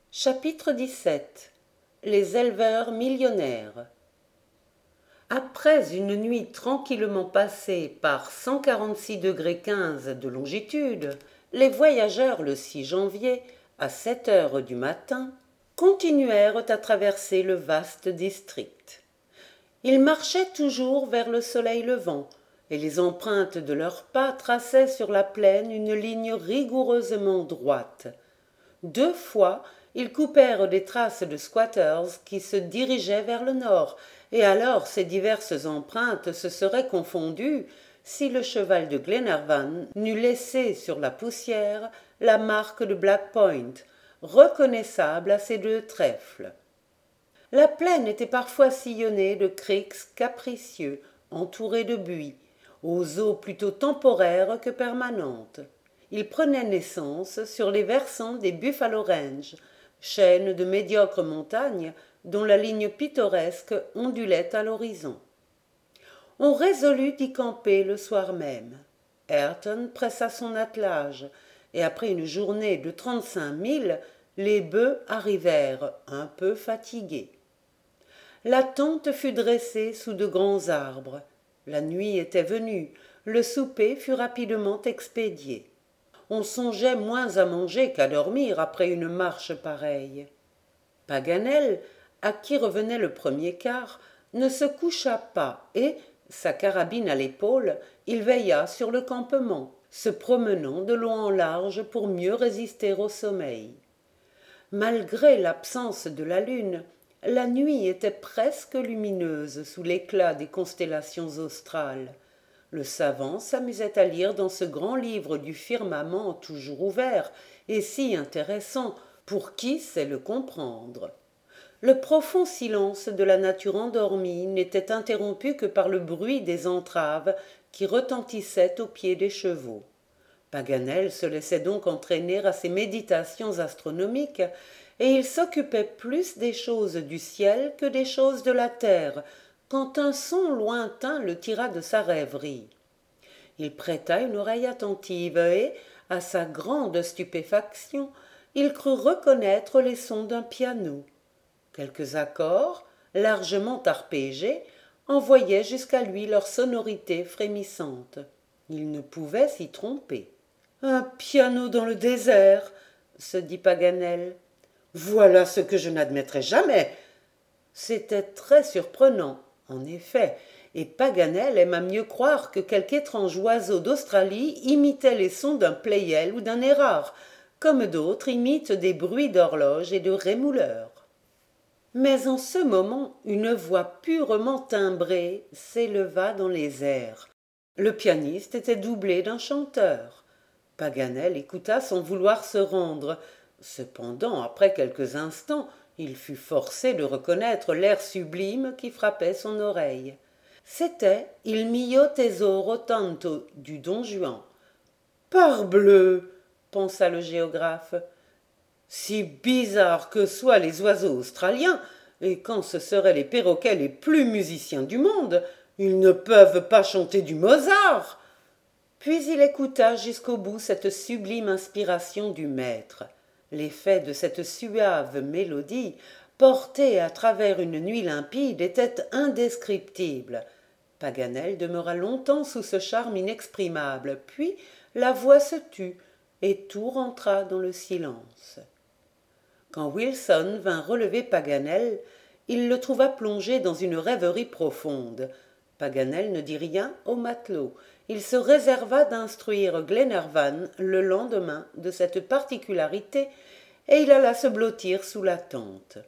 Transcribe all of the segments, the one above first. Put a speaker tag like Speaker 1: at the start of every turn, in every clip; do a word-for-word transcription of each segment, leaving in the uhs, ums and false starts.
Speaker 1: Chapitre dix-sept. Les éleveurs millionnaires. Après une nuit tranquillement passée par cent quarante-six degrés quinze de longitude, les voyageurs le six janvier, à sept heures du matin, continuèrent à traverser le vaste district. Ils marchaient toujours vers le soleil levant, et les empreintes de leurs pas traçaient sur la plaine une ligne rigoureusement droite. Deux fois, ils coupèrent des traces de squatters qui se dirigeaient vers le nord, et alors ces diverses empreintes se seraient confondues si le cheval de Glenarvan n'eût laissé sur la poussière la marque de Black Point, reconnaissable à ses deux trèfles. La plaine était parfois sillonnée de creeks capricieux, entourés de buis, aux eaux plutôt temporaires que permanentes. Il prenait naissance sur les versants des Buffalo Range, chaîne de médiocres montagnes dont la ligne pittoresque ondulait à l'horizon. On résolut d'y camper le soir même. Ayrton pressa son attelage, et après une journée de trente-cinq milles, les bœufs arrivèrent, un peu fatigués. La tente fut dressée sous de grands arbres. La nuit était venue, le souper fut rapidement expédié. On songeait moins à manger qu'à dormir après une marche pareille. Paganel, à qui revenait le premier quart, ne se coucha pas et, sa carabine à l'épaule, il veilla sur le campement, se promenant de long en large pour mieux résister au sommeil. Malgré l'absence de la lune, la nuit était presque lumineuse sous l'éclat des constellations australes. Le savant s'amusait à lire dans ce grand livre du firmament toujours ouvert et si intéressant pour qui sait le comprendre. Le profond silence de la nature endormie n'était interrompu que par le bruit des entraves qui retentissaient aux pieds des chevaux. Paganel se laissait donc entraîner à ses méditations astronomiques, et il s'occupait plus des choses du ciel que des choses de la terre, quand un son lointain le tira de sa rêverie. Il prêta une oreille attentive et, à sa grande stupéfaction, il crut reconnaître les sons d'un piano. Quelques accords, largement arpégés, envoyaient jusqu'à lui leur sonorité frémissante. Il ne pouvait s'y tromper. « Un piano dans le désert !» se dit Paganel. « Voilà ce que je n'admettrai jamais !» C'était très surprenant, en effet, et Paganel aima mieux croire que quelque étrange oiseau d'Australie imitait les sons d'un pleyel ou d'un érard, comme d'autres imitent des bruits d'horloge et de rémouleurs. Mais en ce moment, une voix purement timbrée s'éleva dans les airs. Le pianiste était doublé d'un chanteur. Paganel écouta sans vouloir se rendre. Cependant, après quelques instants, il fut forcé de reconnaître l'air sublime qui frappait son oreille. C'était « Il mio tesoro tanto » du Don Juan. « Parbleu !» pensa le géographe. « Si bizarres que soient les oiseaux australiens, et quand ce seraient les perroquets les plus musiciens du monde, ils ne peuvent pas chanter du Mozart !» Puis il écouta jusqu'au bout cette sublime inspiration du maître. L'effet de cette suave mélodie, portée à travers une nuit limpide, était indescriptible. Paganel demeura longtemps sous ce charme inexprimable, puis la voix se tut, et tout rentra dans le silence. Quand Wilson vint relever Paganel, il le trouva plongé dans une rêverie profonde. Paganel ne dit rien au matelot. Il se réserva d'instruire Glenarvan le lendemain de cette particularité, et il alla se blottir sous la tente.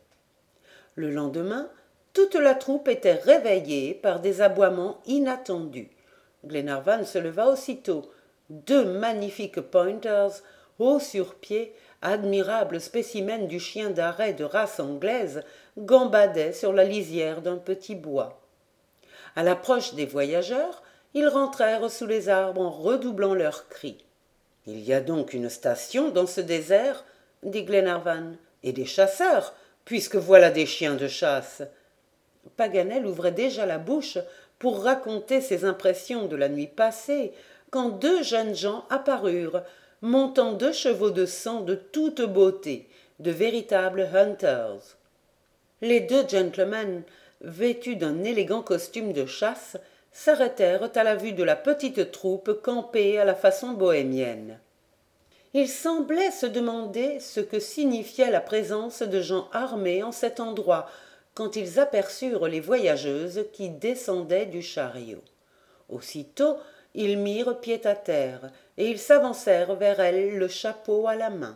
Speaker 1: Le lendemain, toute la troupe était réveillée par des aboiements inattendus. Glenarvan se leva aussitôt. Deux magnifiques pointers, hauts sur pied, admirables spécimens du chien d'arrêt de race anglaise, gambadaient sur la lisière d'un petit bois. À l'approche des voyageurs, ils rentrèrent sous les arbres en redoublant leurs cris. « Il y a donc une station dans ce désert ?» dit Glenarvan. « Et des chasseurs, puisque voilà des chiens de chasse. » Paganel ouvrait déjà la bouche pour raconter ses impressions de la nuit passée, quand deux jeunes gens apparurent, montant deux chevaux de sang de toute beauté, de véritables hunters. Les deux gentlemen, vêtus d'un élégant costume de chasse, s'arrêtèrent à la vue de la petite troupe campée à la façon bohémienne. Ils semblaient se demander ce que signifiait la présence de gens armés en cet endroit, quand ils aperçurent les voyageuses qui descendaient du chariot. Aussitôt, ils mirent pied à terre, et ils s'avancèrent vers elles le chapeau à la main.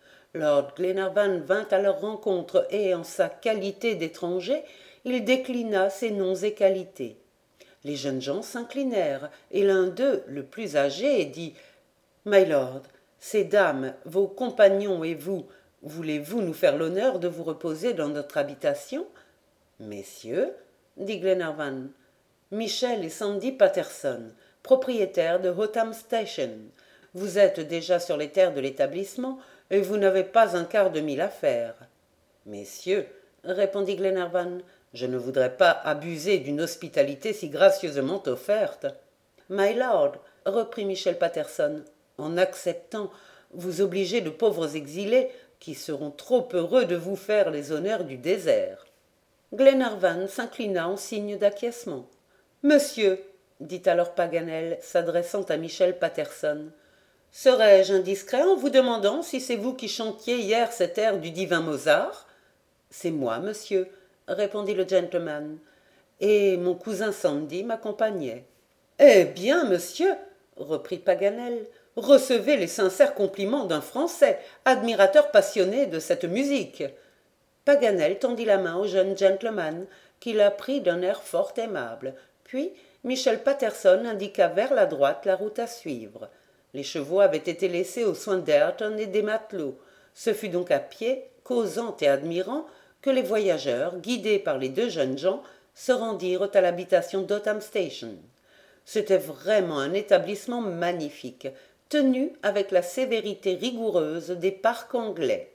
Speaker 1: Lord Glenarvan vint à leur rencontre et, en sa qualité d'étranger, il déclina ses noms et qualités. Les jeunes gens s'inclinèrent, et l'un d'eux, le plus âgé, dit « My lord, ces dames, vos compagnons et vous, voulez-vous nous faire l'honneur de vous reposer dans notre habitation ?»« Messieurs, dit Glenarvan, Michel et Sandy Patterson, propriétaires de Hotham Station. Vous êtes déjà sur les terres de l'établissement et vous n'avez pas un quart de mille à faire. »« Messieurs, répondit Glenarvan, je ne voudrais pas abuser d'une hospitalité si gracieusement offerte. »« My lord, reprit Michel Patterson, en acceptant, vous obligez de pauvres exilés qui seront trop heureux de vous faire les honneurs du désert. » Glenarvan s'inclina en signe d'acquiescement. « Monsieur, dit alors Paganel, s'adressant à Michel Patterson, serais-je indiscret en vous demandant si c'est vous qui chantiez hier cet air du divin Mozart ? » ?»« C'est moi, monsieur, répondit le gentleman, et mon cousin Sandy m'accompagnait. »« Eh bien, monsieur, reprit Paganel, recevez les sincères compliments d'un Français, admirateur passionné de cette musique. » Paganel tendit la main au jeune gentleman, qui la prit d'un air fort aimable. Puis Michel Patterson indiqua vers la droite la route à suivre. Les chevaux avaient été laissés aux soins d'Ayrton et des matelots. Ce fut donc à pied, causant et admirant, que les voyageurs, guidés par les deux jeunes gens, se rendirent à l'habitation d'Hotham Station. C'était vraiment un établissement magnifique, tenu avec la sévérité rigoureuse des parcs anglais.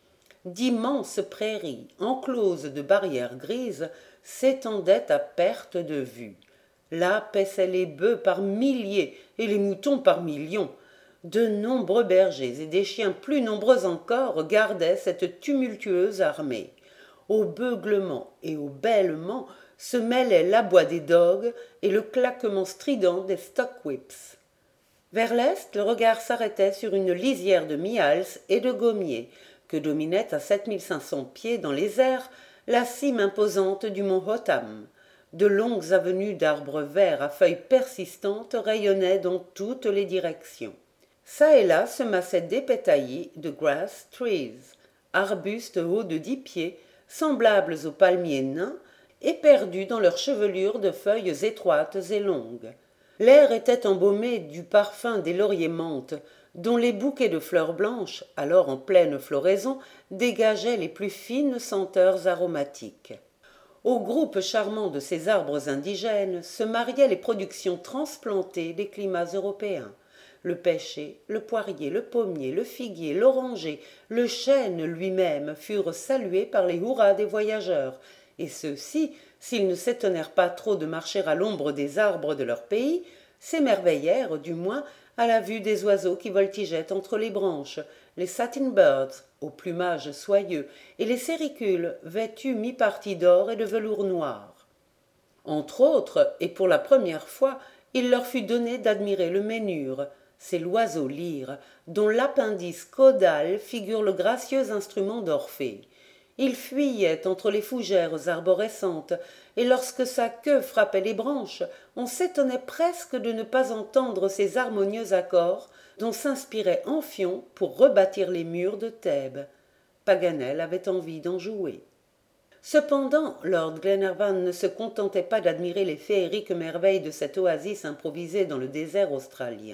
Speaker 1: D'immenses prairies, encloses de barrières grises, s'étendaient à perte de vue. Là paissaient les bœufs par milliers et les moutons par millions. De nombreux bergers et des chiens plus nombreux encore gardaient cette tumultueuse armée. Au beuglement et au bêlement se mêlaient l'aboi des dogues et le claquement strident des stock-whips. Vers l'est, le regard s'arrêtait sur une lisière de mials et de gommiers, que dominait à sept mille cinq cents pieds dans les airs la cime imposante du mont Hotham. De longues avenues d'arbres verts à feuilles persistantes rayonnaient dans toutes les directions. Çà et là se massaient d'épais taillis de grass trees, arbustes hauts de dix pieds, semblables aux palmiers nains, et perdus dans leur chevelure de feuilles étroites et longues. L'air était embaumé du parfum des lauriers menthes, dont les bouquets de fleurs blanches, alors en pleine floraison, dégageaient les plus fines senteurs aromatiques. Au groupe charmant de ces arbres indigènes se mariaient les productions transplantées des climats européens. Le pêcher, le poirier, le pommier, le figuier, l'oranger, le chêne lui-même furent salués par les hurrahs des voyageurs, et ceux-ci, s'ils ne s'étonnèrent pas trop de marcher à l'ombre des arbres de leur pays, s'émerveillèrent du moins à la vue des oiseaux qui voltigeaient entre les branches, les satin birds au plumage soyeux et les séricules vêtus mi-partie d'or et de velours noir. Entre autres, et pour la première fois, il leur fut donné d'admirer le ménure, c'est l'oiseau lyre, dont l'appendice caudal figure le gracieux instrument d'Orphée. Il fuyait entre les fougères arborescentes, et lorsque sa queue frappait les branches, on s'étonnait presque de ne pas entendre ces harmonieux accords dont s'inspirait Amphion pour rebâtir les murs de Thèbes. Paganel avait envie d'en jouer. Cependant, Lord Glenarvan ne se contentait pas d'admirer les féeriques merveilles de cette oasis improvisée dans le désert australien.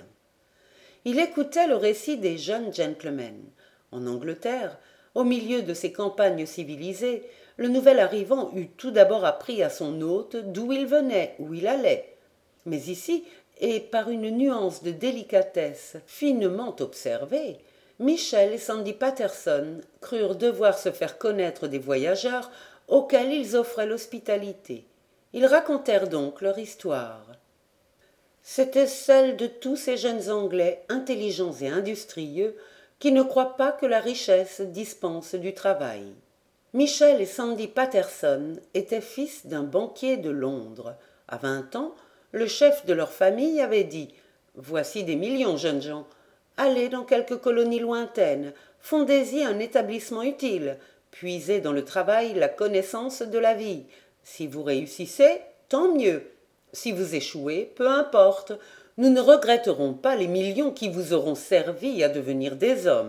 Speaker 1: Il écoutait le récit des jeunes gentlemen. En Angleterre, au milieu de ces campagnes civilisées, le nouvel arrivant eut tout d'abord appris à son hôte d'où il venait, où il allait. Mais ici, et par une nuance de délicatesse finement observée, Michel et Sandy Patterson crurent devoir se faire connaître des voyageurs auxquels ils offraient l'hospitalité. Ils racontèrent donc leur histoire. C'était celle de tous ces jeunes Anglais intelligents et industrieux qui ne croient pas que la richesse dispense du travail. Michel et Sandy Patterson étaient fils d'un banquier de Londres. À vingt ans, le chef de leur famille avait dit « Voici des millions, jeunes gens. Allez dans quelques colonies lointaines, fondez-y un établissement utile, puisez dans le travail la connaissance de la vie. Si vous réussissez, tant mieux. Si vous échouez, peu importe. Nous ne regretterons pas les millions qui vous auront servi à devenir des hommes. »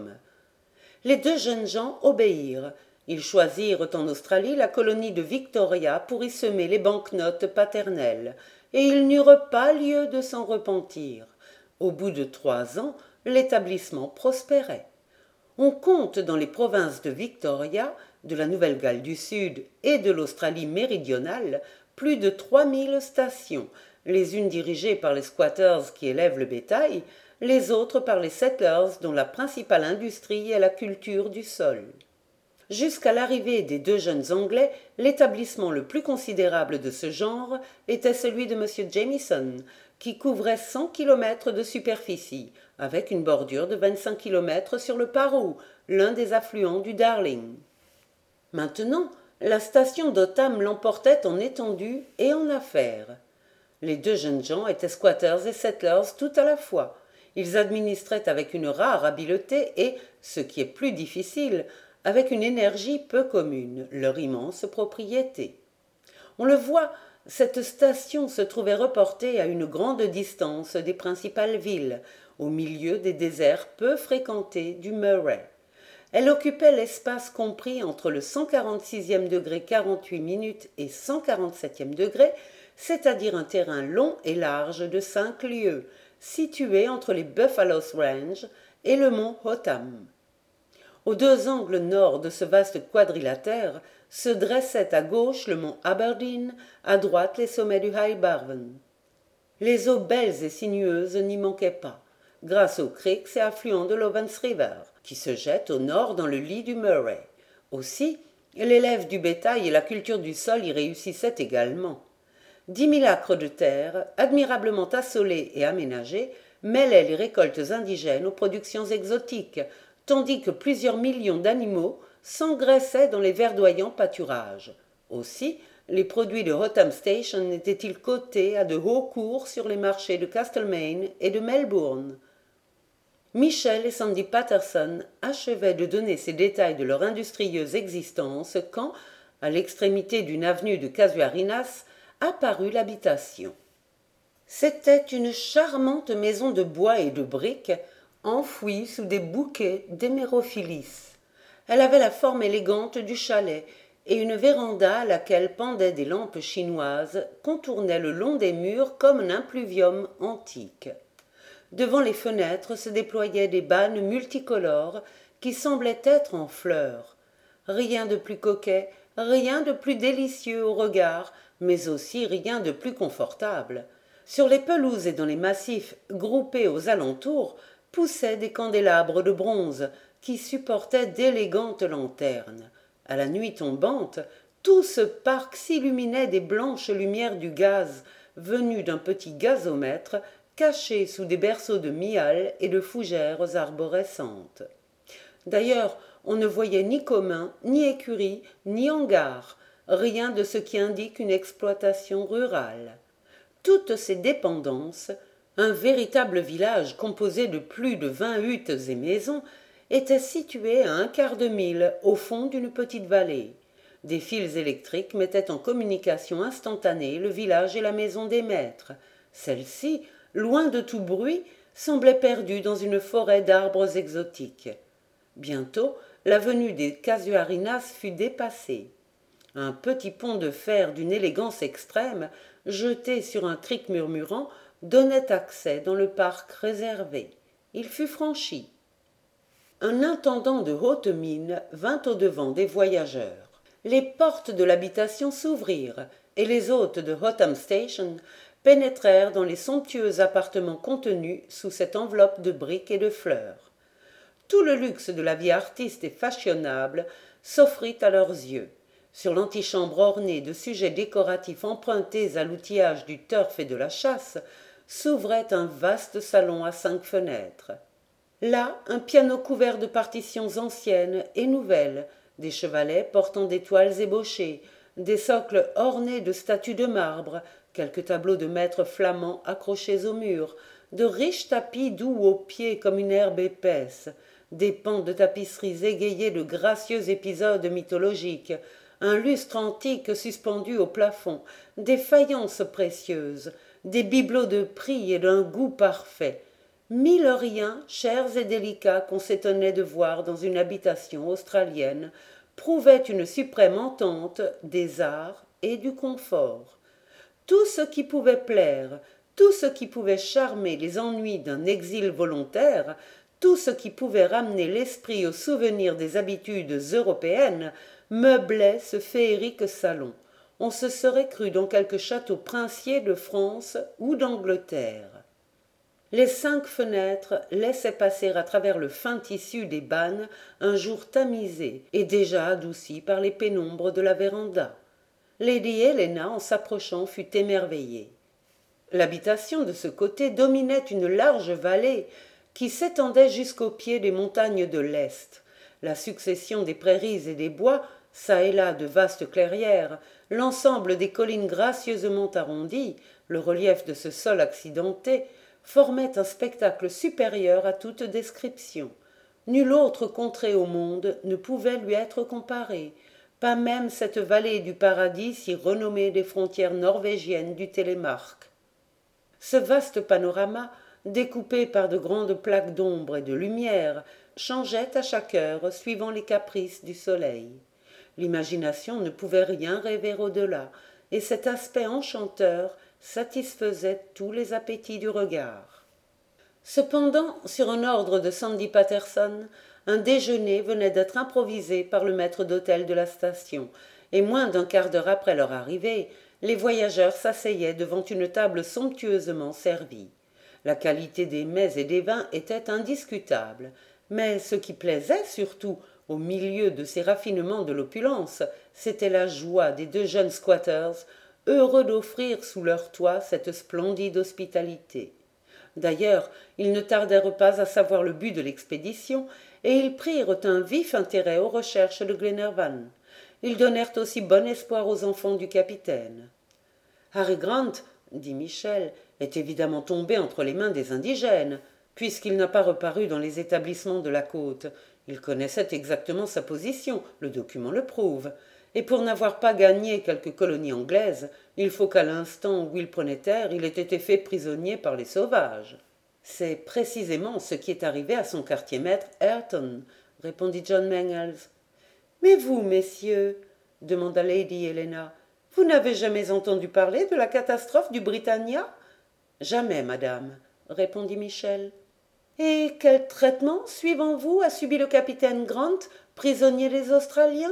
Speaker 1: Les deux jeunes gens obéirent. Ils choisirent en Australie la colonie de Victoria pour y semer les banquenotes paternelles, et ils n'eurent pas lieu de s'en repentir. Au bout de trois ans, l'établissement prospérait. On compte dans les provinces de Victoria, de la Nouvelle-Galles du Sud et de l'Australie méridionale plus de trois mille stations, les unes dirigées par les squatters qui élèvent le bétail, les autres par les settlers dont la principale industrie est la culture du sol. Jusqu'à l'arrivée des deux jeunes Anglais, l'établissement le plus considérable de ce genre était celui de M. Jamieson, qui couvrait cent kilomètres de superficie, avec une bordure de vingt-cinq kilomètres sur le Paroo, l'un des affluents du Darling. Maintenant, la station d'Otham l'emportait en étendue et en affaires. Les deux jeunes gens étaient squatters et settlers tout à la fois. Ils administraient avec une rare habileté et, ce qui est plus difficile, avec une énergie peu commune, leur immense propriété. On le voit, cette station se trouvait reportée à une grande distance des principales villes, au milieu des déserts peu fréquentés du Murray. Elle occupait l'espace compris entre le cent quarante-sixième degré quarante-huit minutes et cent quarante-septième degré, c'est-à-dire un terrain long et large de cinq lieues, situé entre les Buffalos Range et le mont Hotham. Aux deux angles nord de ce vaste quadrilatère se dressait à gauche le mont Aberdeen, à droite les sommets du High Barven. Les eaux belles et sinueuses n'y manquaient pas, grâce aux creeks et affluents de l'Ovens River, qui se jettent au nord dans le lit du Murray. Aussi, l'élève du bétail et la culture du sol y réussissaient également. Dix mille acres de terre, admirablement assolés et aménagés, mêlaient les récoltes indigènes aux productions exotiques, tandis que plusieurs millions d'animaux s'engraissaient dans les verdoyants pâturages. Aussi, les produits de Hotham Station étaient-ils cotés à de hauts cours sur les marchés de Castlemaine et de Melbourne. Michel et Sandy Patterson achevaient de donner ces détails de leur industrieuse existence quand, à l'extrémité d'une avenue de Casuarinas, apparut l'habitation. C'était une charmante maison de bois et de briques, enfouie sous des bouquets d'émérophilis. Elle avait la forme élégante du chalet, et une véranda à laquelle pendaient des lampes chinoises contournait le long des murs comme un impluvium antique. Devant les fenêtres se déployaient des bannes multicolores qui semblaient être en fleurs. Rien de plus coquet, rien de plus délicieux au regard, mais aussi rien de plus confortable. Sur les pelouses et dans les massifs groupés aux alentours poussaient des candélabres de bronze qui supportaient d'élégantes lanternes. À la nuit tombante, tout ce parc s'illuminait des blanches lumières du gaz venues d'un petit gazomètre caché sous des berceaux de myalle et de fougères arborescentes. D'ailleurs, on ne voyait ni commun, ni écurie, ni hangar, rien de ce qui indique une exploitation rurale. Toutes ces dépendances, un véritable village composé de plus de vingt huttes et maisons, était situé à un quart de mille au fond d'une petite vallée. Des fils électriques mettaient en communication instantanée le village et la maison des maîtres. Celle-ci, loin de tout bruit, semblait perdue dans une forêt d'arbres exotiques. Bientôt, l'avenue des Casuarinas fut dépassée. Un petit pont de fer d'une élégance extrême, jeté sur un cric murmurant, donnait accès dans le parc réservé. Il fut franchi. Un intendant de haute mine vint au-devant des voyageurs. Les portes de l'habitation s'ouvrirent, et les hôtes de Hotham Station pénétrèrent dans les somptueux appartements contenus sous cette enveloppe de briques et de fleurs. Tout le luxe de la vie artiste et fashionable s'offrit à leurs yeux. Sur l'antichambre ornée de sujets décoratifs empruntés à l'outillage du turf et de la chasse, s'ouvrait un vaste salon à cinq fenêtres. Là, un piano couvert de partitions anciennes et nouvelles, des chevalets portant des toiles ébauchées, des socles ornés de statues de marbre, quelques tableaux de maîtres flamands accrochés au mur, de riches tapis doux aux pieds comme une herbe épaisse, des pans de tapisseries égayés de gracieux épisodes mythologiques, un lustre antique suspendu au plafond, des faïences précieuses, des bibelots de prix et d'un goût parfait, mille riens chers et délicats qu'on s'étonnait de voir dans une habitation australienne, prouvaient une suprême entente des arts et du confort. Tout ce qui pouvait plaire, tout ce qui pouvait charmer les ennuis d'un exil volontaire, tout ce qui pouvait ramener l'esprit au souvenir des habitudes européennes, meublait ce féerique salon. On se serait cru dans quelque château princier de France ou d'Angleterre. Les cinq fenêtres laissaient passer à travers le fin tissu des bannes un jour tamisé et déjà adouci par les pénombres de la véranda. Lady Helena, en s'approchant, fut émerveillée. L'habitation de ce côté dominait une large vallée qui s'étendait jusqu'au pied des montagnes de l'Est. La succession des prairies et des bois, çà et là de vastes clairières, l'ensemble des collines gracieusement arrondies, le relief de ce sol accidenté, formaient un spectacle supérieur à toute description. Nulle autre contrée au monde ne pouvait lui être comparée, pas même cette vallée du paradis si renommée des frontières norvégiennes du Télémark. Ce vaste panorama, découpé par de grandes plaques d'ombre et de lumière, changeait à chaque heure suivant les caprices du soleil. L'imagination ne pouvait rien rêver au-delà, et cet aspect enchanteur satisfaisait tous les appétits du regard. Cependant, sur un ordre de Sandy Patterson, un déjeuner venait d'être improvisé par le maître d'hôtel de la station, et moins d'un quart d'heure après leur arrivée, les voyageurs s'asseyaient devant une table somptueusement servie. La qualité des mets et des vins était indiscutable, mais ce qui plaisait surtout, au milieu de ces raffinements de l'opulence, c'était la joie des deux jeunes squatters, heureux d'offrir sous leur toit cette splendide hospitalité. D'ailleurs, ils ne tardèrent pas à savoir le but de l'expédition, et ils prirent un vif intérêt aux recherches de Glenarvan. Ils donnèrent aussi bon espoir aux enfants du capitaine. Harry Grant, dit Michel, est évidemment tombé entre les mains des indigènes, puisqu'il n'a pas reparu dans les établissements de la côte. Il connaissait exactement sa position, le document le prouve, et pour n'avoir pas gagné quelques colonies anglaises, il faut qu'à l'instant où il prenait terre, il ait été fait prisonnier par les sauvages. C'est précisément ce qui est arrivé à son quartier-maître Ayrton, répondit John Mangles. Mais vous, messieurs, demanda Lady Helena, vous n'avez jamais entendu parler de la catastrophe du Britannia? Jamais, madame, répondit Michel. Et quel traitement, suivant vous, a subi le capitaine Grant, prisonnier des Australiens?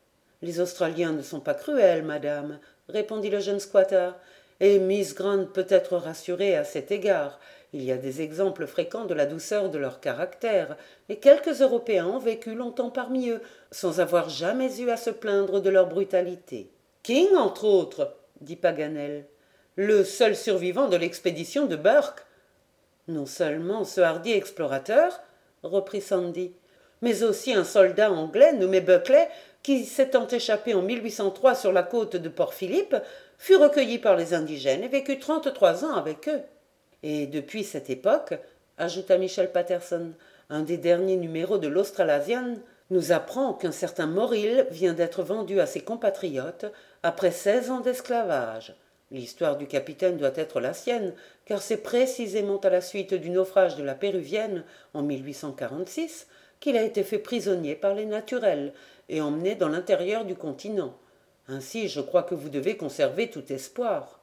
Speaker 1: Les Australiens ne sont pas cruels, madame, répondit le jeune squatter, et Miss Grant peut être rassurée à cet égard. Il y a des exemples fréquents de la douceur de leur caractère, et quelques Européens ont vécu longtemps parmi eux, sans avoir jamais eu à se plaindre de leur brutalité. King, entre autres, dit Paganel, le seul survivant de l'expédition de Burke. Non seulement ce hardi explorateur, reprit Sandy, mais aussi un soldat anglais nommé Buckley, qui, s'étant échappé en mille huit cent trois sur la côte de Port-Philippe, fut recueilli par les indigènes et vécut trente-trois ans avec eux. Et depuis cette époque, ajouta Michel Patterson, un des derniers numéros de l'Australasian nous apprend qu'un certain Morrill vient d'être vendu à ses compatriotes après seize ans d'esclavage. L'histoire du capitaine doit être la sienne, car c'est précisément à la suite du naufrage de la Péruvienne en mille huit cent quarante-six qu'il a été fait prisonnier par les naturels et emmené dans l'intérieur du continent. Ainsi, je crois que vous devez conserver tout espoir.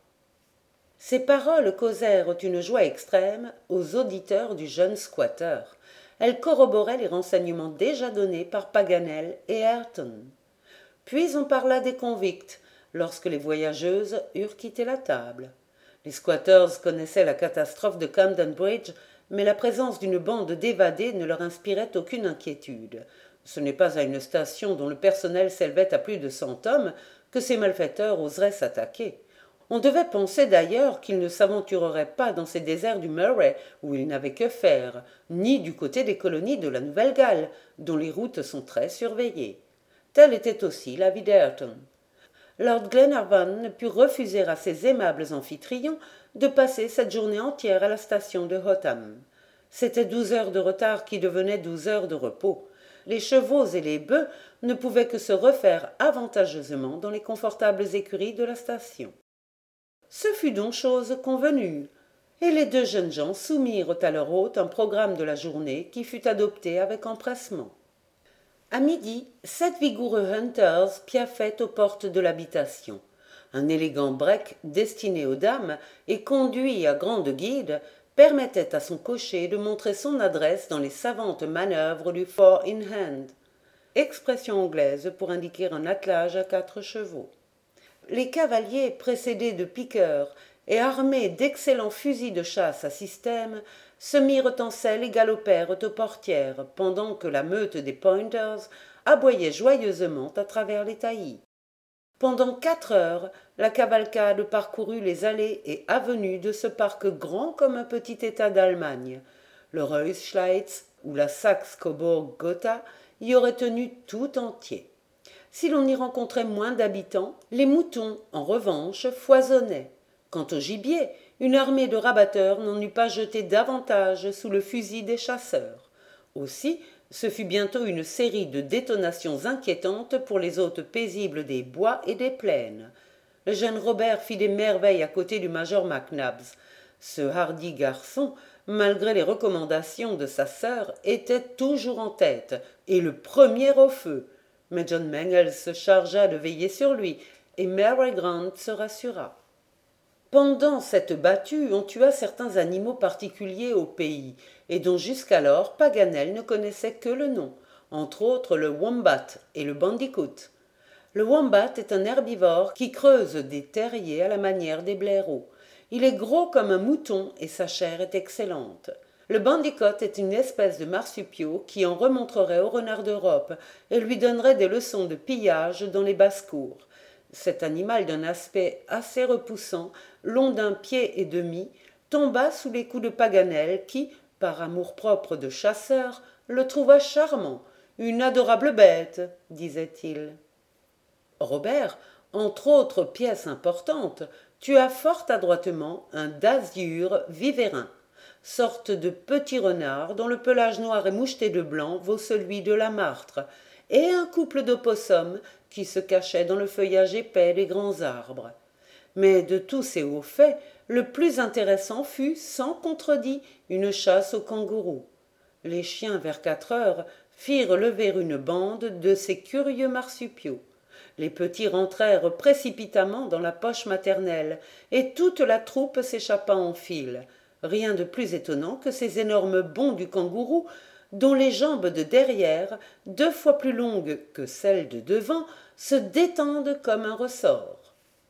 Speaker 1: Ces paroles causèrent une joie extrême aux auditeurs du jeune squatter. Elles corroboraient les renseignements déjà donnés par Paganel et Ayrton. Puis on parla des convicts, lorsque les voyageuses eurent quitté la table. Les squatters connaissaient la catastrophe de Camden Bridge, mais la présence d'une bande d'évadés ne leur inspirait aucune inquiétude. Ce n'est pas à une station dont le personnel s'élevait à plus de cent hommes que ces malfaiteurs oseraient s'attaquer. On devait penser d'ailleurs qu'il ne s'aventurerait pas dans ces déserts du Murray où il n'avait que faire, ni du côté des colonies de la Nouvelle-Galles, dont les routes sont très surveillées. Tel était aussi l'avis d'Ayrton. Lord Glenarvan ne put refuser à ses aimables amphitryon de passer cette journée entière à la station de Hotham. C'étaient douze heures de retard qui devenaient douze heures de repos. Les chevaux et les bœufs ne pouvaient que se refaire avantageusement dans les confortables écuries de la station. Ce fut donc chose convenue, et les deux jeunes gens soumirent à leur hôte un programme de la journée qui fut adopté avec empressement. À midi, sept vigoureux hunters piaffaient aux portes de l'habitation. Un élégant break destiné aux dames et conduit à grande guide permettait à son cocher de montrer son adresse dans les savantes manœuvres du four in hand, expression anglaise pour indiquer un attelage à quatre chevaux. Les cavaliers, précédés de piqueurs et armés d'excellents fusils de chasse à système, se mirent en selle et galopèrent aux portières, pendant que la meute des Pointers aboyait joyeusement à travers les taillis. Pendant quatre heures, la cavalcade parcourut les allées et avenues de ce parc grand comme un petit État d'Allemagne. Le Reuschleitz ou la Saxe-Cobourg-Gotha y aurait tenu tout entier. Si l'on y rencontrait moins d'habitants, les moutons, en revanche, foisonnaient. Quant au gibier, une armée de rabatteurs n'en eût pas jeté davantage sous le fusil des chasseurs. Aussi, ce fut bientôt une série de détonations inquiétantes pour les hôtes paisibles des bois et des plaines. Le jeune Robert fit des merveilles à côté du major Mac Nabbs. Ce hardi garçon, malgré les recommandations de sa sœur, était toujours en tête, et le premier au feu. Mais John Mangles se chargea de veiller sur lui, et Mary Grant se rassura. Pendant cette battue, on tua certains animaux particuliers au pays, et dont jusqu'alors Paganel ne connaissait que le nom, entre autres le wombat et le bandicoot. Le wombat est un herbivore qui creuse des terriers à la manière des blaireaux. Il est gros comme un mouton et sa chair est excellente. Le bandicoot est une espèce de marsupiaux qui en remontrerait au renard d'Europe et lui donnerait des leçons de pillage dans les basses-cours. Cet animal d'un aspect assez repoussant, long d'un pied et demi, tomba sous les coups de Paganel qui, par amour-propre de chasseur, le trouva charmant. « Une adorable bête », disait-il. Robert, entre autres pièces importantes, tua fort adroitement un d'azur vivérin, sorte de petit renard dont le pelage noir et moucheté de blanc vaut celui de la martre, et un couple d'opossums qui se cachaient dans le feuillage épais des grands arbres. Mais de tous ces hauts faits, le plus intéressant fut, sans contredit, une chasse au kangourou. Les chiens, vers quatre heures, firent lever une bande de ces curieux marsupiaux. Les petits rentrèrent précipitamment dans la poche maternelle, et toute la troupe s'échappa en file. Rien de plus étonnant que ces énormes bonds du kangourou, dont les jambes de derrière, deux fois plus longues que celles de devant, se détendent comme un ressort.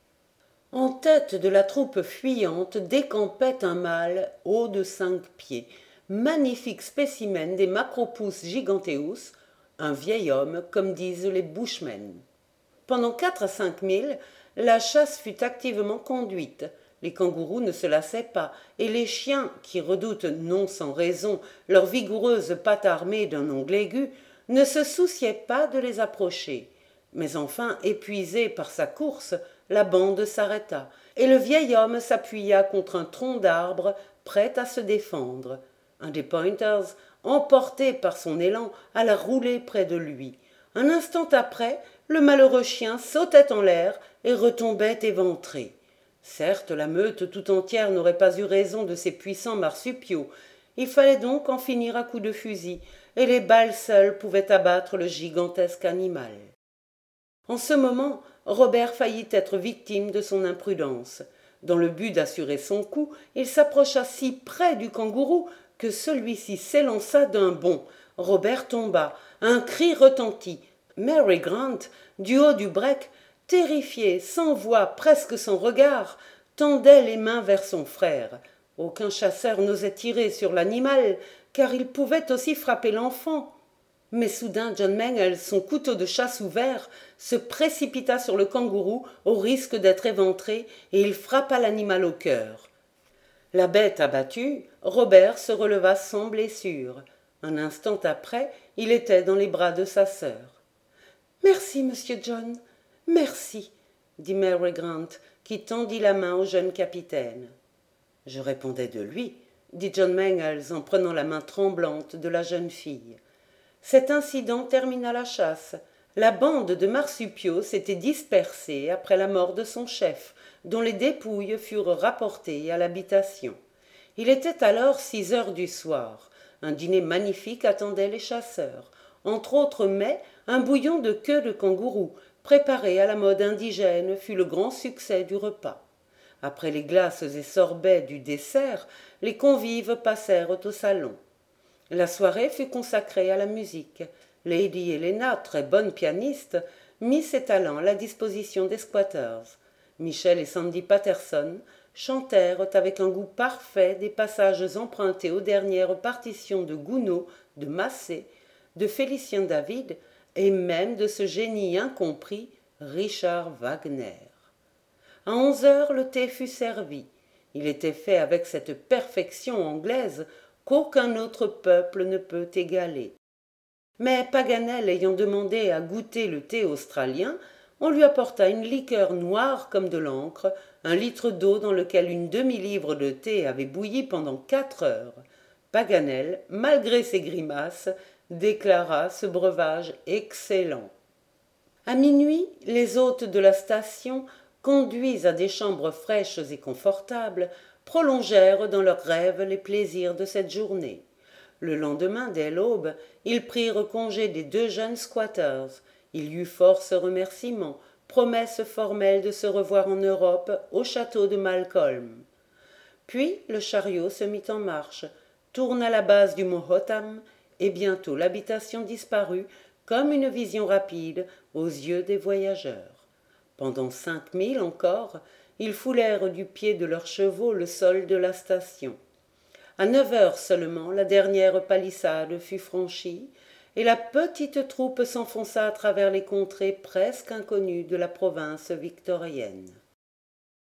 Speaker 1: En tête de la troupe fuyante décampait un mâle haut de cinq pieds, magnifique spécimen des Macropus giganteus, un vieil homme, comme disent les bushmen. Pendant quatre à cinq milles, la chasse fut activement conduite. Les kangourous ne se lassaient pas, et les chiens, qui redoutent non sans raison leurs vigoureuses pattes armées d'un ongle aigu, ne se souciaient pas de les approcher. Mais enfin, épuisée par sa course, la bande s'arrêta, et le vieil homme s'appuya contre un tronc d'arbre, prêt à se défendre. Un des Pointers, emporté par son élan, alla rouler près de lui. Un instant après, le malheureux chien sautait en l'air et retombait éventré. Certes, la meute tout entière n'aurait pas eu raison de ces puissants marsupiaux. Il fallait donc en finir à coups de fusil, et les balles seules pouvaient abattre le gigantesque animal. En ce moment, Robert faillit être victime de son imprudence. Dans le but d'assurer son coup, il s'approcha si près du kangourou que celui-ci s'élança d'un bond. Robert tomba. Un cri retentit. Mary Grant, du haut du break, terrifiée, sans voix, presque sans regard, tendait les mains vers son frère. Aucun chasseur n'osait tirer sur l'animal, car il pouvait aussi frapper l'enfant. Mais soudain John Mangles, son couteau de chasse ouvert, se précipita sur le kangourou au risque d'être éventré, et il frappa l'animal au cœur. La bête abattue, Robert se releva sans blessure. Un instant après, il était dans les bras de sa sœur. « Merci, monsieur John, merci, dit Mary Grant, qui tendit la main au jeune capitaine. « Je répondais de lui, dit John Mangles en prenant la main tremblante de la jeune fille. Cet incident termina la chasse. La bande de marsupiaux s'était dispersée après la mort de son chef, dont les dépouilles furent rapportées à l'habitation. Il était alors six heures du soir. Un dîner magnifique attendait les chasseurs. Entre autres mets, un bouillon de queue de kangourou, préparé à la mode indigène, fut le grand succès du repas. Après les glaces et sorbets du dessert, les convives passèrent au salon. La soirée fut consacrée à la musique. Lady Helena, très bonne pianiste, mit ses talents à la disposition des squatters. Michel et Sandy Patterson chantèrent avec un goût parfait des passages empruntés aux dernières partitions de Gounod, de Massé, de Félicien David et même de ce génie incompris, Richard Wagner. À onze heures, le thé fut servi. Il était fait avec cette perfection anglaise qu'aucun autre peuple ne peut égaler. Mais Paganel ayant demandé à goûter le thé australien, on lui apporta une liqueur noire comme de l'encre, un litre d'eau dans lequel une demi-livre de thé avait bouilli pendant quatre heures. Paganel, malgré ses grimaces, déclara ce breuvage excellent. À minuit, les hôtes de la station, conduits à des chambres fraîches et confortables, prolongèrent dans leurs rêves les plaisirs de cette journée. Le lendemain, dès l'aube, ils prirent congé des deux jeunes squatters. Il y eut force remerciements, promesses formelles de se revoir en Europe, au château de Malcolm. Puis le chariot se mit en marche, tourna la base du mont Hotham, et bientôt l'habitation disparut, comme une vision rapide, aux yeux des voyageurs. Pendant cinq milles encore, ils foulèrent du pied de leurs chevaux le sol de la station. À neuf heures seulement, la dernière palissade fut franchie, et la petite troupe s'enfonça à travers les contrées presque inconnues de la province victorienne.